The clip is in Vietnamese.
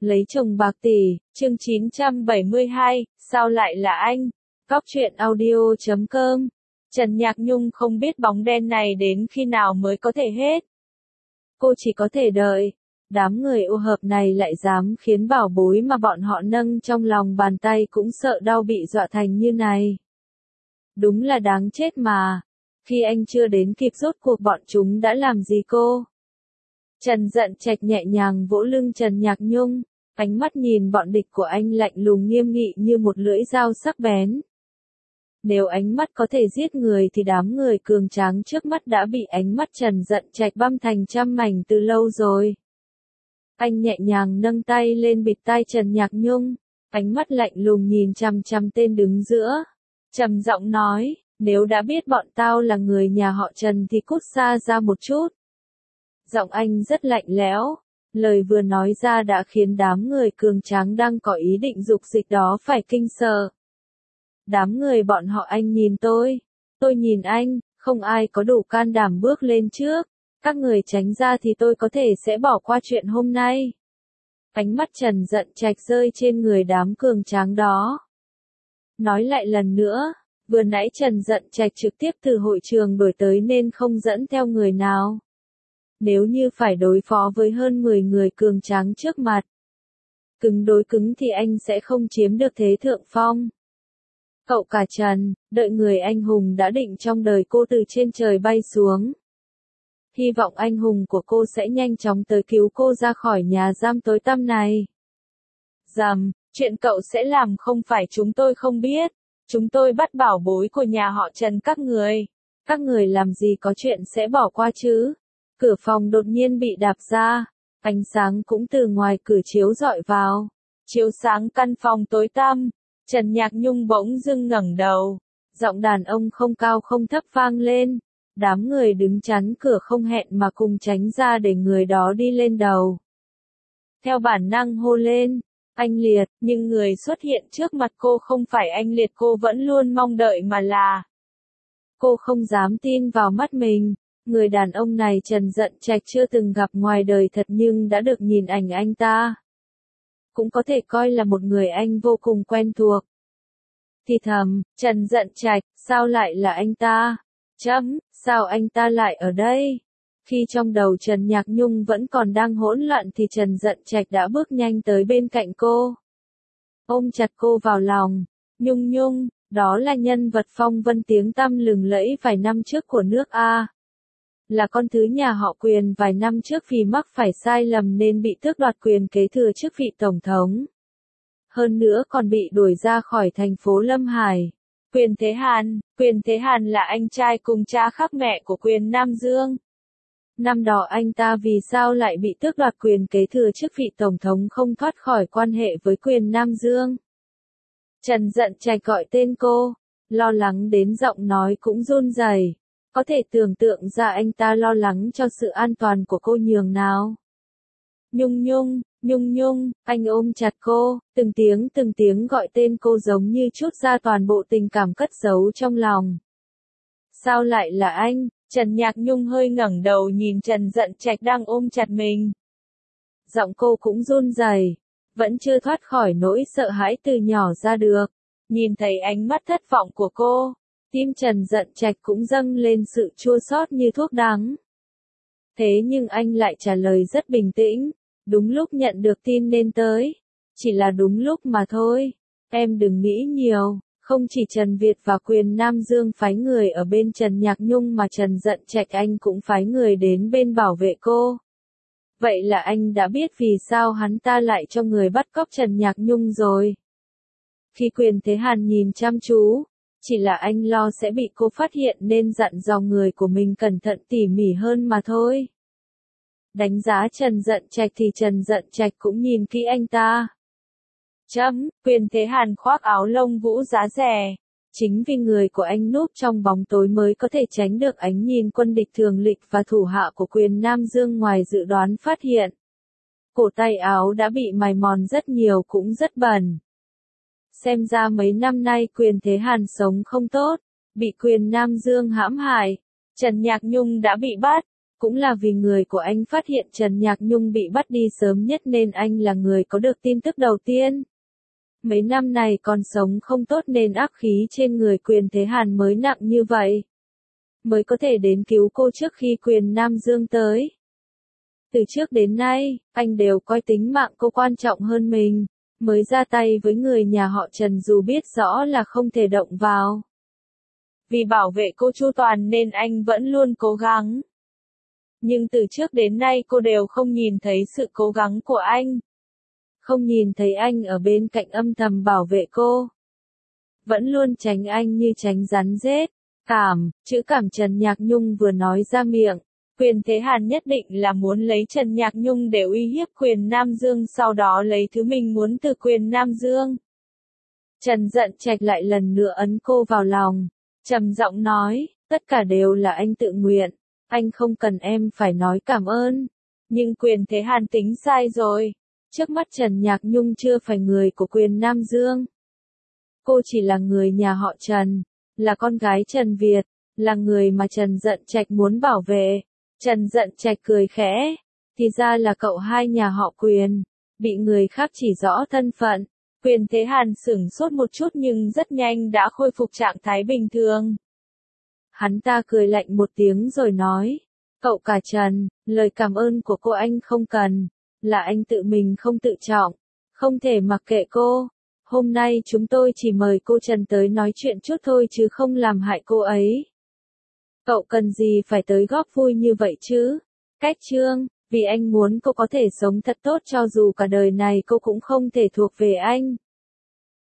Lấy chồng bạc tỷ, chương 972, sao lại là anh? Cóc truyện audio.com. Trần Nhạc Nhung không biết bóng đen này đến khi nào mới có thể hết. Cô chỉ có thể đợi. Đám người ô hợp này lại dám khiến bảo bối mà bọn họ nâng trong lòng bàn tay cũng sợ đau bị dọa thành như này. Đúng là đáng chết mà. Khi anh chưa đến kịp rốt cuộc bọn chúng đã làm gì cô? Trần Dận Trạch nhẹ nhàng vỗ lưng Trần Nhạc Nhung, ánh mắt nhìn bọn địch của anh lạnh lùng nghiêm nghị như một lưỡi dao sắc bén. Nếu ánh mắt có thể giết người thì đám người cường tráng trước mắt đã bị ánh mắt Trần Dận Trạch băm thành trăm mảnh từ lâu rồi. Anh nhẹ nhàng nâng tay lên bịt tai Trần Nhạc Nhung, ánh mắt lạnh lùng nhìn chằm chằm tên đứng giữa, trầm giọng nói, nếu đã biết bọn tao là người nhà họ Trần thì cút xa ra một chút. Giọng anh rất lạnh lẽo, lời vừa nói ra đã khiến đám người cường tráng đang có ý định dục dịch đó phải kinh sợ. Đám người bọn họ anh nhìn tôi nhìn anh, không ai có đủ can đảm bước lên trước, các người tránh ra thì tôi có thể sẽ bỏ qua chuyện hôm nay. Ánh mắt Trần Dận Trạch rơi trên người đám cường tráng đó. Nói lại lần nữa, vừa nãy Trần Dận Trạch trực tiếp từ hội trường đổi tới nên không dẫn theo người nào. Nếu như phải đối phó với hơn 10 người cường tráng trước mặt, cứng đối cứng thì anh sẽ không chiếm được thế thượng phong. Cậu cả Trần, đợi người anh hùng đã định trong đời cô từ trên trời bay xuống. Hy vọng anh hùng của cô sẽ nhanh chóng tới cứu cô ra khỏi nhà giam tối tăm này. Dầm, chuyện cậu sẽ làm không phải chúng tôi không biết. Chúng tôi bắt bảo bối của nhà họ Trần các người. Các người làm gì có chuyện sẽ bỏ qua chứ? Cửa phòng đột nhiên bị đạp ra. Ánh sáng cũng từ ngoài cửa chiếu rọi vào. Chiếu sáng căn phòng tối tăm. Trần Nhạc Nhung bỗng dưng ngẩng đầu. Giọng đàn ông không cao không thấp vang lên. Đám người đứng chắn cửa không hẹn mà cùng tránh ra để người đó đi lên đầu. Theo bản năng hô lên, anh Liệt, nhưng người xuất hiện trước mặt cô không phải anh Liệt cô vẫn luôn mong đợi mà là. Cô không dám tin vào mắt mình, người đàn ông này Trần Dận Trạch chưa từng gặp ngoài đời thật nhưng đã được nhìn ảnh anh ta. Cũng có thể coi là một người anh vô cùng quen thuộc. Thì thầm, Trần Dận Trạch, sao lại là anh ta? Sao anh ta lại ở đây? Khi trong đầu Trần Nhạc Nhung vẫn còn đang hỗn loạn thì Trần Dận Trạch đã bước nhanh tới bên cạnh cô. Ôm chặt cô vào lòng. Nhung Nhung, đó là nhân vật phong vân tiếng tăm lừng lẫy vài năm trước của nước A. Là con thứ nhà họ Quyền vài năm trước vì mắc phải sai lầm nên bị tước đoạt quyền kế thừa chức vị tổng thống. Hơn nữa còn bị đuổi ra khỏi thành phố Lâm Hải. Quyền Thế Hàn là anh trai cùng cha khác mẹ của Quyền Nam Dương. Năm đó anh ta vì sao lại bị tước đoạt quyền kế thừa chức vị tổng thống không thoát khỏi quan hệ với Quyền Nam Dương. Trần Dận Trạch gọi tên cô, lo lắng đến giọng nói cũng run rẩy. Có thể tưởng tượng ra anh ta lo lắng cho sự an toàn của cô nhường nào. Nhung Nhung, anh ôm chặt cô, từng tiếng gọi tên cô giống như trút ra toàn bộ tình cảm cất giấu trong lòng. Sao lại là anh? Trần Nhạc Nhung hơi ngẩng đầu nhìn Trần Dận Trạch đang ôm chặt mình. Giọng cô cũng run rẩy, vẫn chưa thoát khỏi nỗi sợ hãi từ nhỏ ra được. Nhìn thấy ánh mắt thất vọng của cô, tim Trần Dận Trạch cũng dâng lên sự chua xót như thuốc đắng. Thế nhưng anh lại trả lời rất bình tĩnh. Đúng lúc nhận được tin nên tới. Chỉ là đúng lúc mà thôi. Em đừng nghĩ nhiều. Không chỉ Trần Việt và Quyền Nam Dương phái người ở bên Trần Nhạc Nhung mà Trần Dận Trạch anh cũng phái người đến bên bảo vệ cô. Vậy là anh đã biết vì sao hắn ta lại cho người bắt cóc Trần Nhạc Nhung rồi. Khi Quyền Thế Hàn nhìn chăm chú, chỉ là anh lo sẽ bị cô phát hiện nên dặn dò người của mình cẩn thận tỉ mỉ hơn mà thôi. Đánh giá Trần Dận Trạch thì Trần Dận Trạch cũng nhìn kỹ anh ta. Quyền Thế Hàn khoác áo lông vũ giá rẻ. Chính vì người của anh núp trong bóng tối mới có thể tránh được ánh nhìn quân địch thường lịch và thủ hạ của Quyền Nam Dương ngoài dự đoán phát hiện. Cổ tay áo đã bị mài mòn rất nhiều cũng rất bẩn. Xem ra mấy năm nay Quyền Thế Hàn sống không tốt, bị Quyền Nam Dương hãm hại. Trần Nhạc Nhung đã bị bắt. Cũng là vì người của anh phát hiện Trần Nhạc Nhung bị bắt đi sớm nhất nên anh là người có được tin tức đầu tiên. Mấy năm này còn sống không tốt nên ác khí trên người Quyền Thế Hàn mới nặng như vậy. Mới có thể đến cứu cô trước khi Quyền Nam Dương tới. Từ trước đến nay, anh đều coi tính mạng cô quan trọng hơn mình, mới ra tay với người nhà họ Trần dù biết rõ là không thể động vào. Vì bảo vệ cô chu toàn nên anh vẫn luôn cố gắng. Nhưng từ trước đến nay cô đều không nhìn thấy sự cố gắng của anh. Không nhìn thấy anh ở bên cạnh âm thầm bảo vệ cô. Vẫn luôn tránh anh như tránh rắn rết. Chữ cảm Trần Nhạc Nhung vừa nói ra miệng. Quyền Thế Hàn nhất định là muốn lấy Trần Nhạc Nhung để uy hiếp Quyền Nam Dương sau đó lấy thứ mình muốn từ Quyền Nam Dương. Trần Dận Trạch lại lần nữa ấn cô vào lòng. Trầm giọng nói, tất cả đều là anh tự nguyện. Anh không cần em phải nói cảm ơn. Nhưng Quyền Thế Hàn tính sai rồi. Trước mắt Trần Nhạc Nhung chưa phải người của Quyền Nam Dương. Cô chỉ là người nhà họ Trần, là con gái Trần Việt, là người mà Trần Dận Trạch muốn bảo vệ. Trần Dận Trạch cười khẽ, thì ra là cậu hai nhà họ Quyền, bị người khác chỉ rõ thân phận. Quyền Thế Hàn sửng sốt một chút nhưng rất nhanh đã khôi phục trạng thái bình thường. Hắn ta cười lạnh một tiếng rồi nói, cậu cả Trần, lời cảm ơn của cô anh không cần, là anh tự mình không tự trọng, không thể mặc kệ cô. Hôm nay chúng tôi chỉ mời cô Trần tới nói chuyện chút thôi chứ không làm hại cô ấy. Cậu cần gì phải tới góp vui như vậy chứ? Cách Trương, vì anh muốn cô có thể sống thật tốt cho dù cả đời này cô cũng không thể thuộc về anh.